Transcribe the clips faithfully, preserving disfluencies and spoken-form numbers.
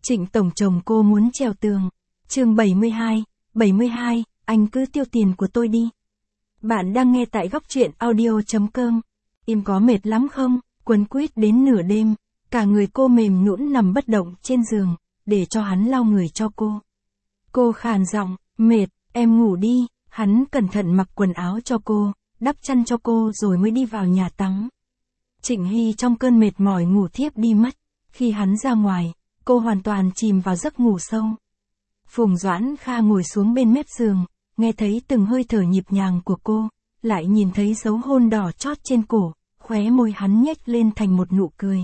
Trịnh tổng chồng cô muốn trèo tường. Chương bảy mươi hai, bảy mươi hai, anh cứ tiêu tiền của tôi đi. Bạn đang nghe tại góc truyện audio chấm com. Im có mệt lắm không? Quấn quýt đến nửa đêm, cả người cô mềm nhũn nằm bất động trên giường, để cho hắn lau người cho cô. Cô khàn giọng, mệt, em ngủ đi. Hắn cẩn thận mặc quần áo cho cô, đắp chăn cho cô rồi mới đi vào nhà tắm. Trịnh Hy trong cơn mệt mỏi ngủ thiếp đi mất. Khi hắn ra ngoài, cô hoàn toàn chìm vào giấc ngủ sâu. Phùng Doãn Kha ngồi xuống bên mép giường, nghe thấy từng hơi thở nhịp nhàng của cô, lại nhìn thấy dấu hôn đỏ chót trên cổ, khóe môi hắn nhếch lên thành một nụ cười.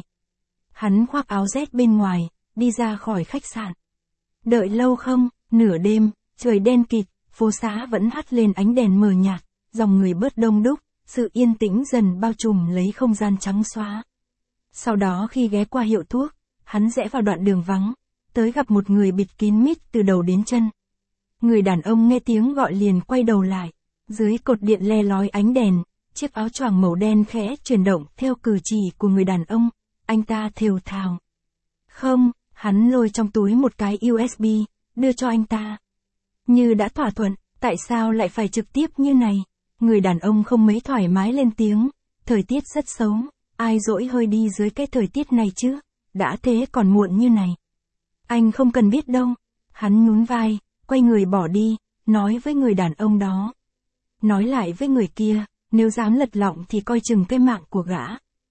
Hắn khoác áo rét bên ngoài, đi ra khỏi khách sạn. Đợi lâu không? Nửa đêm, trời đen kịt, phố xá vẫn hắt lên ánh đèn mờ nhạt, dòng người bớt đông đúc, sự yên tĩnh dần bao trùm lấy không gian trắng xóa. Sau đó khi ghé qua hiệu thuốc, hắn rẽ vào đoạn đường vắng, tới gặp một người bịt kín mít từ đầu đến chân. Người đàn ông nghe tiếng gọi liền quay đầu lại, dưới cột điện le lói ánh đèn, chiếc áo choàng màu đen khẽ chuyển động theo cử chỉ của người đàn ông, anh ta thều thào. Không, hắn lôi trong túi một cái u ét bê, đưa cho anh ta. Như đã thỏa thuận, tại sao lại phải trực tiếp như này? Người đàn ông không mấy thoải mái lên tiếng, thời tiết rất xấu, ai dỗi hơi đi dưới cái thời tiết này chứ, đã thế còn muộn như này. Anh không cần biết đâu. Hắn nhún vai, quay người bỏ đi, nói với người đàn ông đó. Nói lại với người kia, nếu dám lật lọng thì coi chừng cái mạng của gã.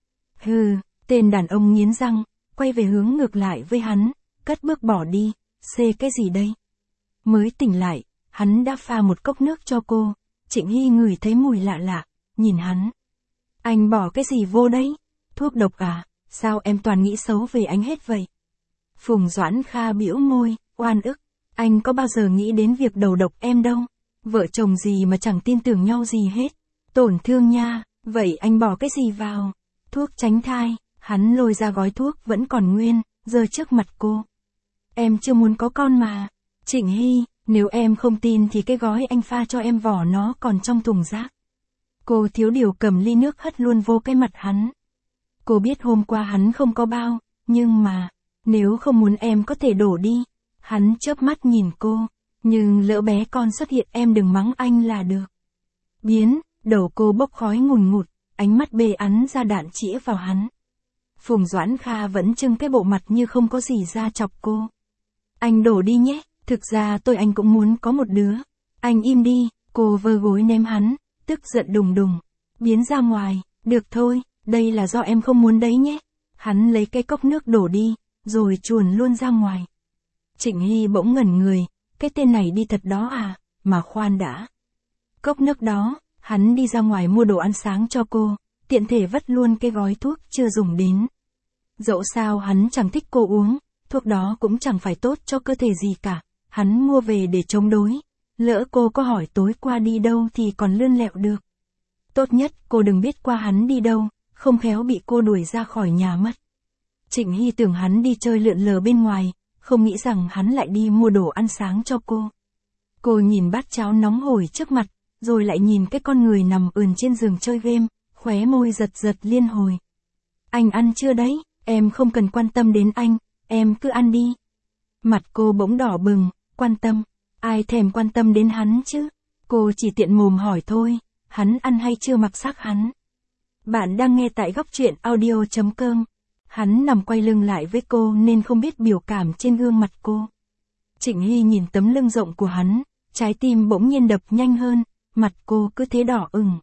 Hừ, tên đàn ông nghiến răng, quay về hướng ngược lại với hắn, cất bước bỏ đi, xê cái gì đây? Mới tỉnh lại, hắn đã pha một cốc nước cho cô, Trịnh Hy ngửi thấy mùi lạ lạ, nhìn hắn. Anh bỏ cái gì vô đấy? Thuốc độc à? Sao em toàn nghĩ xấu về anh hết vậy? Phùng Doãn Kha bĩu môi, oan ức. Anh có bao giờ nghĩ đến việc đầu độc em đâu. Vợ chồng gì mà chẳng tin tưởng nhau gì hết. Tổn thương nha, vậy anh bỏ cái gì vào? Thuốc tránh thai. Hắn lôi ra gói thuốc vẫn còn nguyên, giơ trước mặt cô. Em chưa muốn có con mà. Trịnh Hy, nếu em không tin thì cái gói anh pha cho em vỏ nó còn trong thùng rác. Cô thiếu điều cầm ly nước hất luôn vô cái mặt hắn. Cô biết hôm qua hắn không có bao, nhưng mà, nếu không muốn em có thể đổ đi. Hắn chớp mắt nhìn cô, nhưng lỡ bé con xuất hiện em đừng mắng anh là được. Biến, đầu cô bốc khói ngùn ngụt, ánh mắt bê ắn ra đạn chĩa vào hắn. Phùng Doãn Kha vẫn trưng cái bộ mặt như không có gì ra chọc cô. Anh đổ đi nhé, thực ra tôi anh cũng muốn có một đứa. Anh im đi, cô vơ gối ném hắn, tức giận đùng đùng. Biến ra ngoài, được thôi, đây là do em không muốn đấy nhé. Hắn lấy cái cốc nước đổ đi, rồi chuồn luôn ra ngoài. Trịnh Hy bỗng ngẩn người, cái tên này đi thật đó à, mà khoan đã. Cốc nước đó, hắn đi ra ngoài mua đồ ăn sáng cho cô, tiện thể vất luôn cái gói thuốc chưa dùng đến. Dẫu sao hắn chẳng thích cô uống, thuốc đó cũng chẳng phải tốt cho cơ thể gì cả, hắn mua về để chống đối. Lỡ cô có hỏi tối qua đi đâu thì còn lươn lẹo được. Tốt nhất cô đừng biết qua hắn đi đâu, không khéo bị cô đuổi ra khỏi nhà mất. Trịnh Hy tưởng hắn đi chơi lượn lờ bên ngoài, không nghĩ rằng hắn lại đi mua đồ ăn sáng cho cô. Cô nhìn bát cháo nóng hổi trước mặt, rồi lại nhìn cái con người nằm ườn trên giường chơi game, khóe môi giật giật liên hồi. Anh ăn chưa đấy? Em không cần quan tâm đến anh, em cứ ăn đi. Mặt cô bỗng đỏ bừng, quan tâm. Ai thèm quan tâm đến hắn chứ? Cô chỉ tiện mồm hỏi thôi, hắn ăn hay chưa mặc xác hắn. Bạn đang nghe tại góc truyện audio chấm com. Hắn nằm quay lưng lại với cô nên không biết biểu cảm trên gương mặt cô. Trịnh Hy nhìn tấm lưng rộng của hắn, trái tim bỗng nhiên đập nhanh hơn, mặt cô cứ thế đỏ ửng.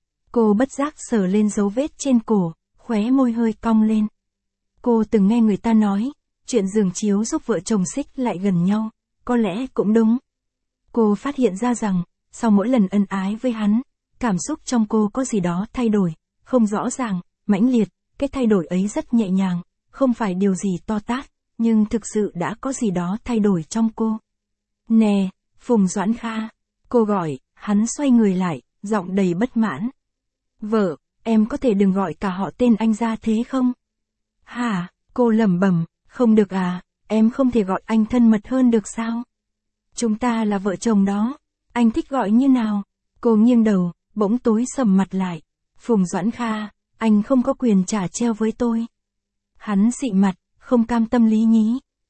Cô bất giác sờ lên dấu vết trên cổ, khóe môi hơi cong lên. Cô từng nghe người ta nói, chuyện giường chiếu giúp vợ chồng xích lại gần nhau, có lẽ cũng đúng. Cô phát hiện ra rằng, sau mỗi lần ân ái với hắn, cảm xúc trong cô có gì đó thay đổi, không rõ ràng, mãnh liệt. Cái thay đổi ấy rất nhẹ nhàng, không phải điều gì to tát, nhưng thực sự đã có gì đó thay đổi trong cô. Nè, Phùng Doãn Kha, cô gọi, hắn xoay người lại, giọng đầy bất mãn. Vợ, em có thể đừng gọi cả họ tên anh ra thế không? Hả, cô lẩm bẩm, không được à, em không thể gọi anh thân mật hơn được sao? Chúng ta là vợ chồng đó, anh thích gọi như nào? Cô nghiêng đầu, bỗng tối sầm mặt lại. Phùng Doãn Kha, anh không có quyền trả treo với tôi. Hắn xị mặt, không cam tâm lý nhí.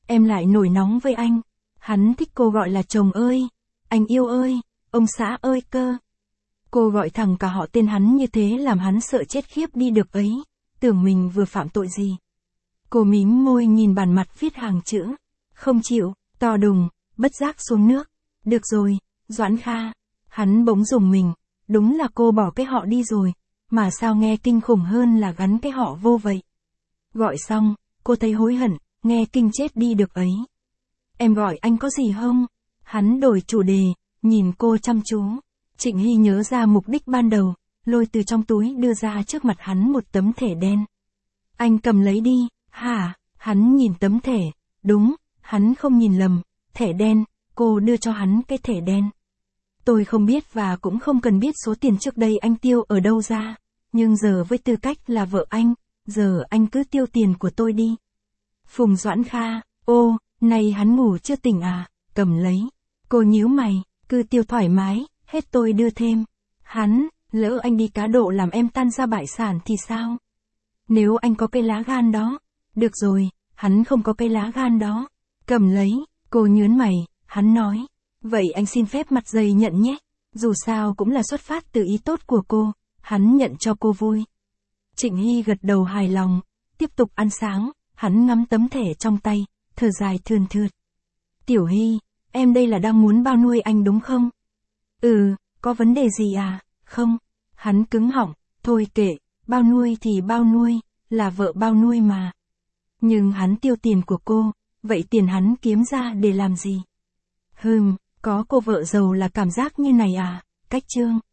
em lại nổi nóng với anh. Hắn thích cô gọi là chồng ơi, anh yêu ơi, ông xã ơi cơ. Cô gọi thẳng cả họ tên hắn như thế làm hắn sợ chết khiếp đi được ấy, tưởng mình vừa phạm tội gì. Cô mím môi nhìn bản mặt viết hàng chữ, không chịu, to đùng, bất giác xuống nước. Được rồi, Doãn Kha. Hắn bỗng rùng mình, đúng là cô bỏ cái họ đi rồi, mà sao nghe kinh khủng hơn là gắn cái họ vô vậy. Gọi xong, cô thấy hối hận, nghe kinh chết đi được ấy. Em gọi anh có gì không? Hắn đổi chủ đề, nhìn cô chăm chú. Trịnh Hy nhớ ra mục đích ban đầu, lôi từ trong túi đưa ra trước mặt hắn một tấm thẻ đen. Anh cầm lấy đi, hả? Hắn nhìn tấm thẻ, đúng, hắn không nhìn lầm, thẻ đen, cô đưa cho hắn cái thẻ đen. Tôi không biết và cũng không cần biết số tiền trước đây anh tiêu ở đâu ra, nhưng giờ với tư cách là vợ anh, giờ anh cứ tiêu tiền của tôi đi. Phùng Doãn Kha, ô, này hắn ngủ chưa tỉnh à, cầm lấy. Cô nhíu mày, cứ tiêu thoải mái, hết tôi đưa thêm. Hắn, lỡ anh đi cá độ làm em tan ra bại sản thì sao? Nếu anh có cái lá gan đó. Được rồi, hắn không có cái lá gan đó. Cầm lấy, cô nhớn mày, hắn nói. Vậy anh xin phép mặt dày nhận nhé. Dù sao cũng là xuất phát từ ý tốt của cô, hắn nhận cho cô vui. Trịnh Hy gật đầu hài lòng, tiếp tục ăn sáng, hắn ngắm tấm thẻ trong tay, thở dài thườn thượt. Tiểu Hy, em đây là đang muốn bao nuôi anh đúng không? Ừ, có vấn đề gì à? Không. Hắn cứng họng, thôi kệ, bao nuôi thì bao nuôi, là vợ bao nuôi mà. Nhưng hắn tiêu tiền của cô, vậy tiền hắn kiếm ra để làm gì? Hừm, có cô vợ giàu là cảm giác như này à? Cách chương.